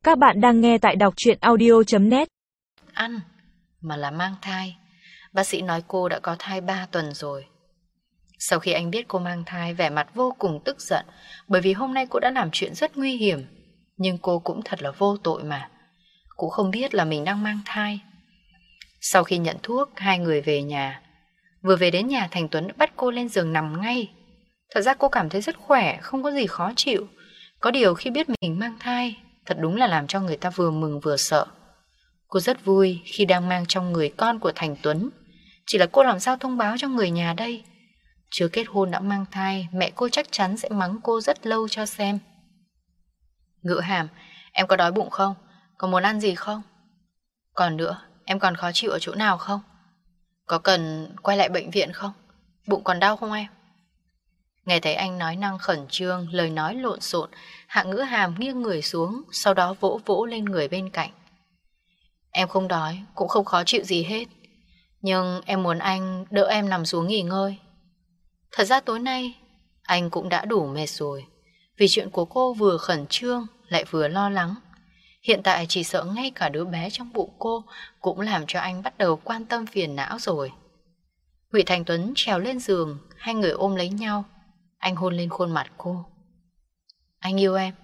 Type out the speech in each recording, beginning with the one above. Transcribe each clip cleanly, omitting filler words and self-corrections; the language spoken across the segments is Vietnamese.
Các bạn đang nghe tại đọc truyện audio.net. Ăn, mà là mang thai. Bác sĩ nói cô đã có thai 3 tuần rồi. Sau khi anh biết cô mang thai, vẻ mặt vô cùng tức giận, bởi vì hôm nay cô đã làm chuyện rất nguy hiểm. Nhưng cô cũng thật là vô tội mà. Cô không biết là mình đang mang thai. Sau khi nhận thuốc, hai người về nhà. Vừa về đến nhà, Thành Tuấn đã bắt cô lên giường nằm ngay. Thật ra cô cảm thấy rất khỏe, không có gì khó chịu. Có điều khi biết mình mang thai, thật đúng là làm cho người ta vừa mừng vừa sợ. Cô rất vui khi đang mang trong người con của Thành Tuấn. Chỉ là cô làm sao thông báo cho người nhà đây? Chưa kết hôn đã mang thai, mẹ cô chắc chắn sẽ mắng cô rất lâu cho xem. Ngữ Hàm, em có đói bụng không? Có muốn ăn gì không? Còn nữa, em còn khó chịu ở chỗ nào không? Có cần quay lại bệnh viện không? Bụng còn đau không em? Nghe thấy anh nói năng khẩn trương, lời nói lộn xộn, Hạ Ngữ Hàm nghiêng người xuống, sau đó vỗ vỗ lên người bên cạnh. Em không đói, cũng không khó chịu gì hết. Nhưng em muốn anh đỡ em nằm xuống nghỉ ngơi. Thật ra tối nay, anh cũng đã đủ mệt rồi. Vì chuyện của cô vừa khẩn trương, lại vừa lo lắng. Hiện tại chỉ sợ ngay cả đứa bé trong bụng cô cũng làm cho anh bắt đầu quan tâm phiền não rồi. Ngụy Thành Tuấn trèo lên giường, hai người ôm lấy nhau. Anh hôn lên khuôn mặt cô. Anh yêu em.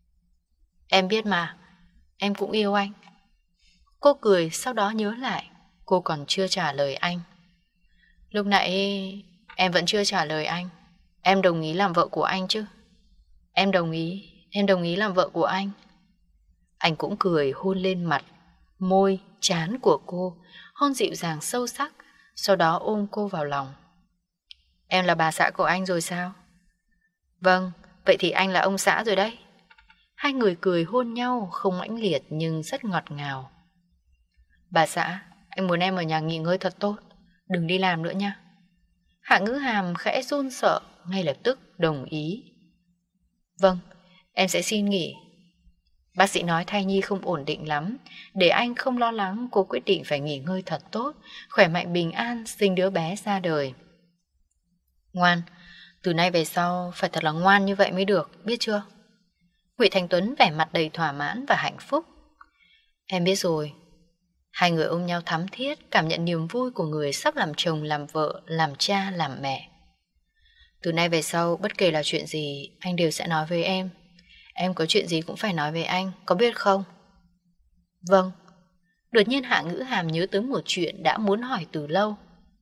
Em biết mà, em cũng yêu anh. Cô cười, sau đó nhớ lại, cô còn chưa trả lời anh. Lúc nãy em vẫn chưa trả lời anh. Em đồng ý làm vợ của anh chứ? Em đồng ý làm vợ của anh. Anh cũng cười hôn lên mặt, môi, trán của cô, hôn dịu dàng sâu sắc, sau đó ôm cô vào lòng. Em là bà xã của anh rồi sao? Vâng, vậy thì anh là ông xã rồi đấy. Hai người cười hôn nhau, không mãnh liệt nhưng rất ngọt ngào. Bà xã, anh muốn em ở nhà nghỉ ngơi thật tốt, đừng đi làm nữa nha. Hạ Ngữ Hàm khẽ run sợ, ngay lập tức đồng ý. Vâng, em sẽ xin nghỉ. Bác sĩ nói thai nhi không ổn định lắm, để anh không lo lắng, cô quyết định phải nghỉ ngơi thật tốt, khỏe mạnh bình an, sinh đứa bé ra đời. Ngoan, từ nay về sau phải thật là ngoan như vậy mới được, biết chưa? Ngụy Thành Tuấn vẻ mặt đầy thỏa mãn và hạnh phúc. Em biết rồi. Hai người ôm nhau thắm thiết, cảm nhận niềm vui của người sắp làm chồng, làm vợ, làm cha, làm mẹ. Từ nay về sau, bất kể là chuyện gì, anh đều sẽ nói với em. Em có chuyện gì cũng phải nói với anh, có biết không? Vâng. Đột nhiên Hạ Ngữ Hàm nhớ tới một chuyện đã muốn hỏi từ lâu.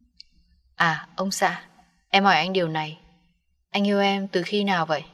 À, ông xã, em hỏi anh điều này. Anh yêu em từ khi nào vậy?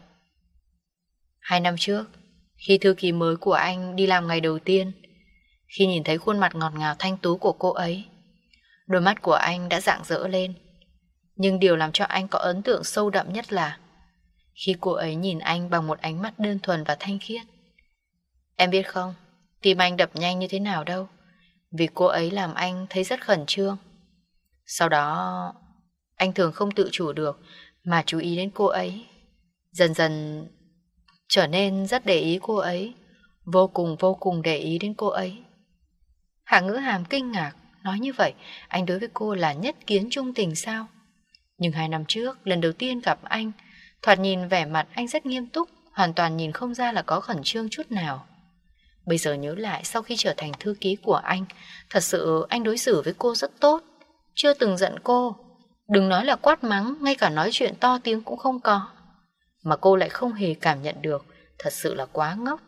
2 năm trước, khi thư ký mới của anh đi làm ngày đầu tiên, khi nhìn thấy khuôn mặt ngọt ngào thanh tú của cô ấy, đôi mắt của anh đã rạng rỡ lên. Nhưng điều làm cho anh có ấn tượng sâu đậm nhất là khi cô ấy nhìn anh bằng một ánh mắt đơn thuần và thanh khiết. Em biết không, tim anh đập nhanh như thế nào đâu, vì cô ấy làm anh thấy rất khẩn trương. Sau đó, anh thường không tự chủ được mà chú ý đến cô ấy. Dần dần trở nên rất để ý cô ấy, vô cùng để ý đến cô ấy. Hạ Ngữ Hàm kinh ngạc, nói như vậy, anh đối với cô là nhất kiến trung tình sao? Nhưng 2 năm trước, lần đầu tiên gặp anh, thoạt nhìn vẻ mặt anh rất nghiêm túc, hoàn toàn nhìn không ra là có khẩn trương chút nào. Bây giờ nhớ lại, sau khi trở thành thư ký của anh, thật sự anh đối xử với cô rất tốt, chưa từng giận cô. Đừng nói là quát mắng, ngay cả nói chuyện to tiếng cũng không có. Mà cô lại không hề cảm nhận được, thật sự là quá ngốc.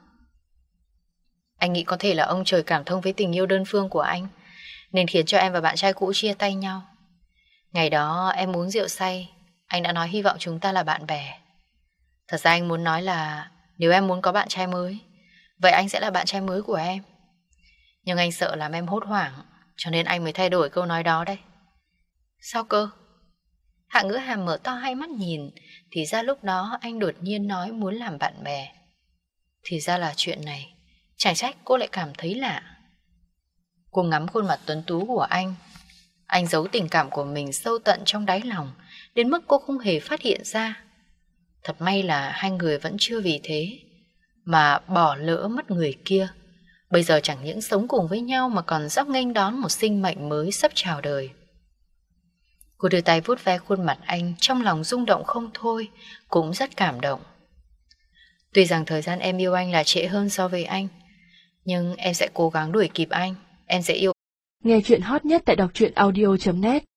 Anh nghĩ có thể là ông trời cảm thông với tình yêu đơn phương của anh, nên khiến cho em và bạn trai cũ chia tay nhau. Ngày đó em uống rượu say, anh đã nói hy vọng chúng ta là bạn bè. Thật ra anh muốn nói là nếu em muốn có bạn trai mới, vậy anh sẽ là bạn trai mới của em. Nhưng anh sợ làm em hốt hoảng, cho nên anh mới thay đổi câu nói đó đây. Sao cơ? Hạ Ngữ Hàm mở to hai mắt nhìn, thì ra lúc đó anh đột nhiên nói muốn làm bạn bè. Thì ra là chuyện này, chẳng trách cô lại cảm thấy lạ. Cô ngắm khuôn mặt tuấn tú của anh giấu tình cảm của mình sâu tận trong đáy lòng, đến mức cô không hề phát hiện ra. Thật may là hai người vẫn chưa vì thế mà bỏ lỡ mất người kia. Bây giờ chẳng những sống cùng với nhau mà còn sắp nghênh đón một sinh mệnh mới sắp chào đời. Cô đưa tay vuốt ve khuôn mặt anh, trong lòng rung động không thôi, cũng rất cảm động. Tuy rằng thời gian em yêu anh là trễ hơn so với anh, Nhưng em sẽ cố gắng đuổi kịp anh. Em sẽ yêu. Nghe chuyện hot nhất tại đọc truyện audio.net